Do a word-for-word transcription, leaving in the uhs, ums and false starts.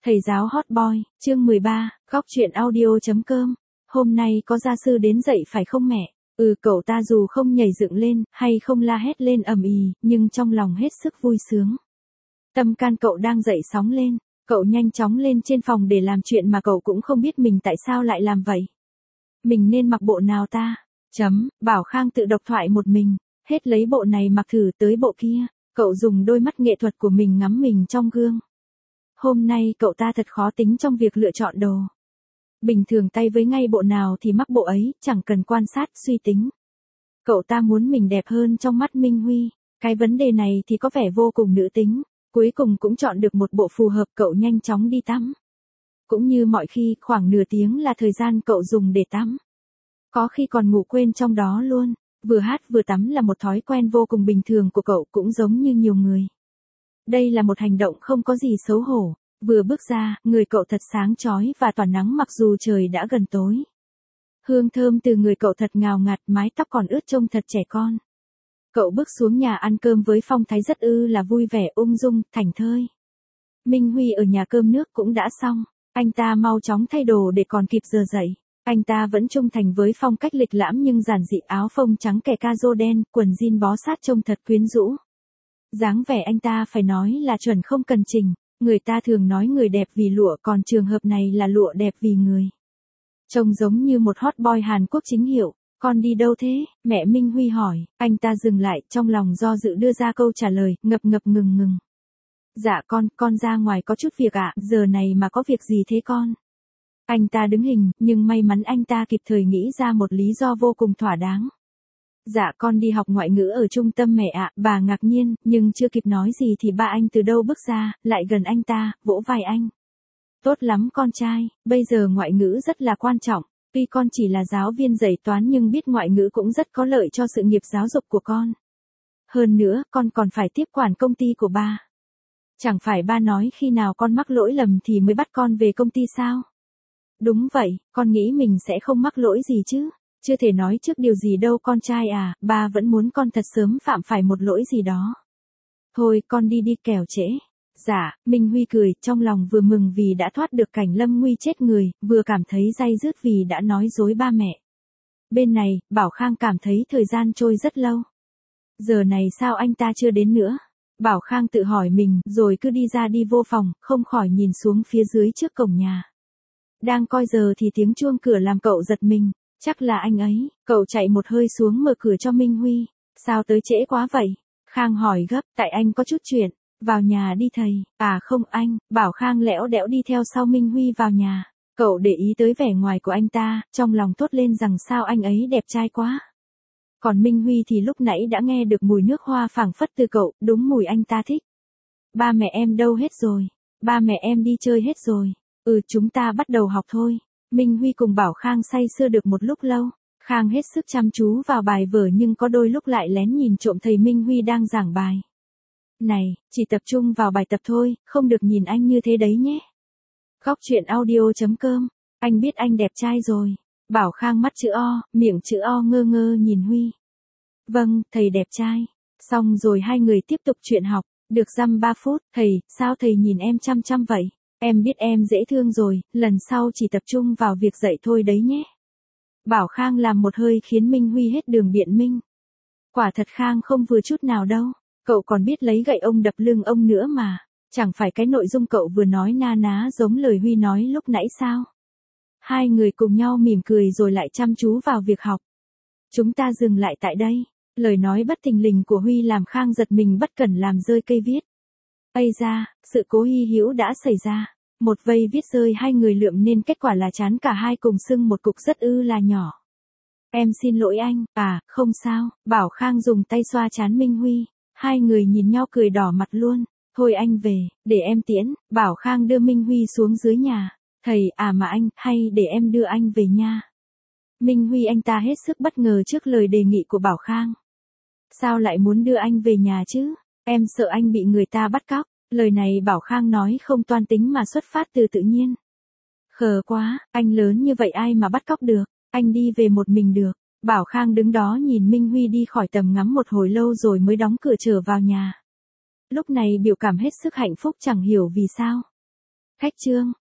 Thầy giáo hot boy, chương mười ba, góc truyện audio.com. Hôm nay có gia sư đến dậy phải không mẹ? Ừ, cậu ta dù không nhảy dựng lên, hay không la hét lên ầm ĩ, nhưng trong lòng hết sức vui sướng. Tâm can cậu đang dậy sóng lên, cậu nhanh chóng lên trên phòng để làm chuyện mà cậu cũng không biết mình tại sao lại làm vậy. Mình nên mặc bộ nào ta? Chấm, Bảo Khang tự độc thoại một mình, hết lấy bộ này mặc thử tới bộ kia, cậu dùng đôi mắt nghệ thuật của mình ngắm mình trong gương. Hôm nay cậu ta thật khó tính trong việc lựa chọn đồ. Bình thường tay với ngay bộ nào thì mắc bộ ấy, chẳng cần quan sát, suy tính. Cậu ta muốn mình đẹp hơn trong mắt Minh Huy. Cái vấn đề này thì có vẻ vô cùng nữ tính. Cuối cùng cũng chọn được một bộ phù hợp, cậu nhanh chóng đi tắm. Cũng như mọi khi, khoảng nửa tiếng là thời gian cậu dùng để tắm. Có khi còn ngủ quên trong đó luôn. Vừa hát vừa tắm là một thói quen vô cùng bình thường của cậu, cũng giống như nhiều người. Đây là một hành động không có gì xấu hổ. Vừa bước ra, người cậu thật sáng chói và tỏa nắng mặc dù trời đã gần tối. Hương thơm từ người cậu thật ngào ngạt, mái tóc còn ướt trông thật trẻ con. Cậu bước xuống nhà ăn cơm với phong thái rất ư là vui vẻ, ung dung, thảnh thơi. Minh Huy ở nhà cơm nước cũng đã xong. Anh ta mau chóng thay đồ để còn kịp giờ dậy. Anh ta vẫn trung thành với phong cách lịch lãm nhưng giản dị, áo phông trắng kẻ ca-rô đen, quần jean bó sát trông thật quyến rũ. Dáng vẻ anh ta phải nói là chuẩn không cần chỉnh. Người ta thường nói người đẹp vì lụa, còn trường hợp này là lụa đẹp vì người. Trông giống như một hot boy Hàn Quốc chính hiệu. Con đi đâu thế? Mẹ Minh Huy hỏi. Anh ta dừng lại, trong lòng do dự đưa ra câu trả lời, ngập ngập ngừng ngừng. Dạ con, con ra ngoài có chút việc ạ, giờ này mà có việc gì thế con? Anh ta đứng hình, nhưng may mắn anh ta kịp thời nghĩ ra một lý do vô cùng thỏa đáng. Dạ con đi học ngoại ngữ ở trung tâm mẹ ạ. Bà ngạc nhiên, nhưng chưa kịp nói gì thì ba anh từ đâu bước ra, lại gần anh ta, vỗ vai anh. Tốt lắm con trai, bây giờ ngoại ngữ rất là quan trọng. Tuy con chỉ là giáo viên dạy toán nhưng biết ngoại ngữ cũng rất có lợi cho sự nghiệp giáo dục của con. Hơn nữa, con còn phải tiếp quản công ty của ba. Chẳng phải ba nói khi nào con mắc lỗi lầm thì mới bắt con về công ty sao? Đúng vậy, con nghĩ mình sẽ không mắc lỗi gì chứ. Chưa thể nói trước điều gì đâu con trai à, ba vẫn muốn con thật sớm phạm phải một lỗi gì đó. Thôi con đi đi kẻo trễ. Dạ, Minh Huy cười, trong lòng vừa mừng vì đã thoát được cảnh lâm nguy chết người, vừa cảm thấy day dứt vì đã nói dối ba mẹ. Bên này, Bảo Khang cảm thấy thời gian trôi rất lâu. Giờ này sao anh ta chưa đến nữa? Bảo Khang tự hỏi mình, rồi cứ đi ra đi vô phòng, không khỏi nhìn xuống phía dưới trước cổng nhà. Đang coi giờ thì tiếng chuông cửa làm cậu giật mình. Chắc là anh ấy. Cậu chạy một hơi xuống mở cửa cho Minh Huy. Sao tới trễ quá vậy? Khang hỏi gấp, tại anh có chút chuyện. Vào nhà đi thầy. À không anh. Bảo Khang lẽo đẽo đi theo sau Minh Huy vào nhà. Cậu để ý tới vẻ ngoài của anh ta, trong lòng thốt lên rằng sao anh ấy đẹp trai quá. Còn Minh Huy thì lúc nãy đã nghe được mùi nước hoa phảng phất từ cậu, đúng mùi anh ta thích. Ba mẹ em đâu hết rồi? Ba mẹ em đi chơi hết rồi. Ừ, chúng ta bắt đầu học thôi. Minh Huy cùng Bảo Khang say sưa được một lúc lâu. Khang hết sức chăm chú vào bài vở nhưng có đôi lúc lại lén nhìn trộm thầy Minh Huy đang giảng bài. Này, chỉ tập trung vào bài tập thôi, không được nhìn anh như thế đấy nhé. Góc truyện audio.com. Anh biết anh đẹp trai rồi. Bảo Khang mắt chữ O, miệng chữ O ngơ ngơ nhìn Huy. Vâng, thầy đẹp trai. Xong rồi hai người tiếp tục chuyện học. Được dăm ba phút, thầy, sao thầy nhìn em chăm chăm vậy? Em biết em dễ thương rồi, lần sau chỉ tập trung vào việc dạy thôi đấy nhé. Bảo Khang làm một hơi khiến Minh Huy hết đường biện minh. Quả thật Khang không vừa chút nào đâu. Cậu còn biết lấy gậy ông đập lưng ông nữa mà. Chẳng phải cái nội dung cậu vừa nói na ná giống lời Huy nói lúc nãy sao? Hai người cùng nhau mỉm cười rồi lại chăm chú vào việc học. Chúng ta dừng lại tại đây. Lời nói bất thình lình của Huy làm Khang giật mình bất cẩn làm rơi cây viết. Ây da, sự cố hy hữu đã xảy ra. Một vây viết rơi hai người lượm nên kết quả là chán cả hai cùng sưng một cục rất ư là nhỏ. Em xin lỗi anh. À, không sao. Bảo Khang dùng tay xoa trán Minh Huy. Hai người nhìn nhau cười đỏ mặt luôn. Thôi anh về, để em tiễn. Bảo Khang đưa Minh Huy xuống dưới nhà. Thầy, à mà anh, hay để em đưa anh về nha. Minh Huy anh ta hết sức bất ngờ trước lời đề nghị của Bảo Khang. Sao lại muốn đưa anh về nhà chứ? Em sợ anh bị người ta bắt cóc. Lời này Bảo Khang nói không toan tính mà xuất phát từ tự nhiên. Khờ quá, anh lớn như vậy ai mà bắt cóc được, anh đi về một mình được. Bảo Khang đứng đó nhìn Minh Huy đi khỏi tầm ngắm một hồi lâu rồi mới đóng cửa trở vào nhà. Lúc này biểu cảm hết sức hạnh phúc chẳng hiểu vì sao. Khách trương.